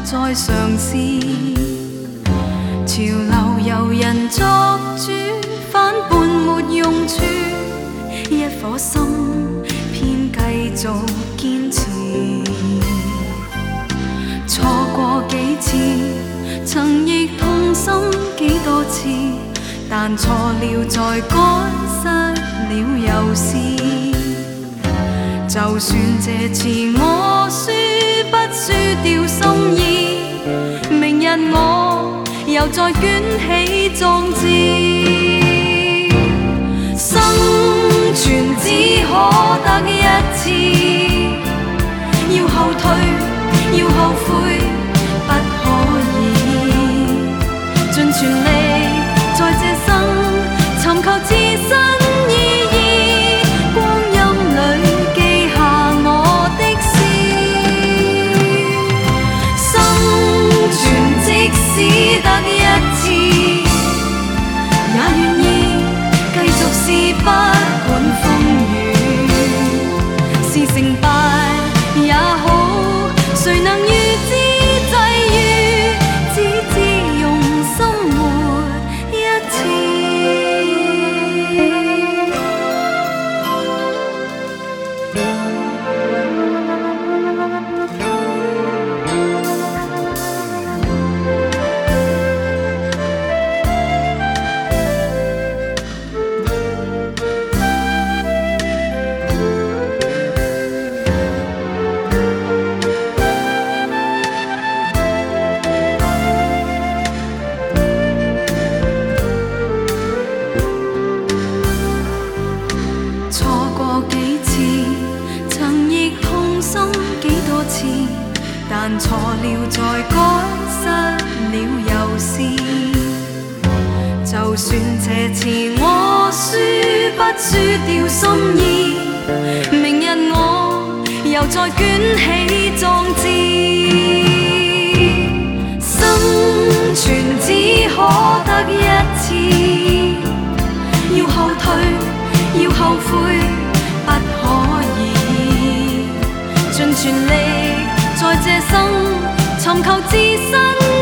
再尝试。潮流由人作主，反叛没用处。一颗心偏继续坚持。错过几次，曾亦痛心几多次，但错了再改，失了又试。就算这次我输，不输掉心意，明日我又再捲起壯志。生存只可得一次，要後退，要後悔，不可以盡全力在這生尋求自身意義，光陰裏記下我的詩。生存即使得一次，也願意繼續試，不管風雨是成敗也好，誰能預知際遇，只知用心活一次。但錯了再改，失了又試。就算這次我輸，不輸掉心意，明日我又再捲起壯志。生存只可得一次，要後退，要後悔，不可以盡全力。在這生尋求自身。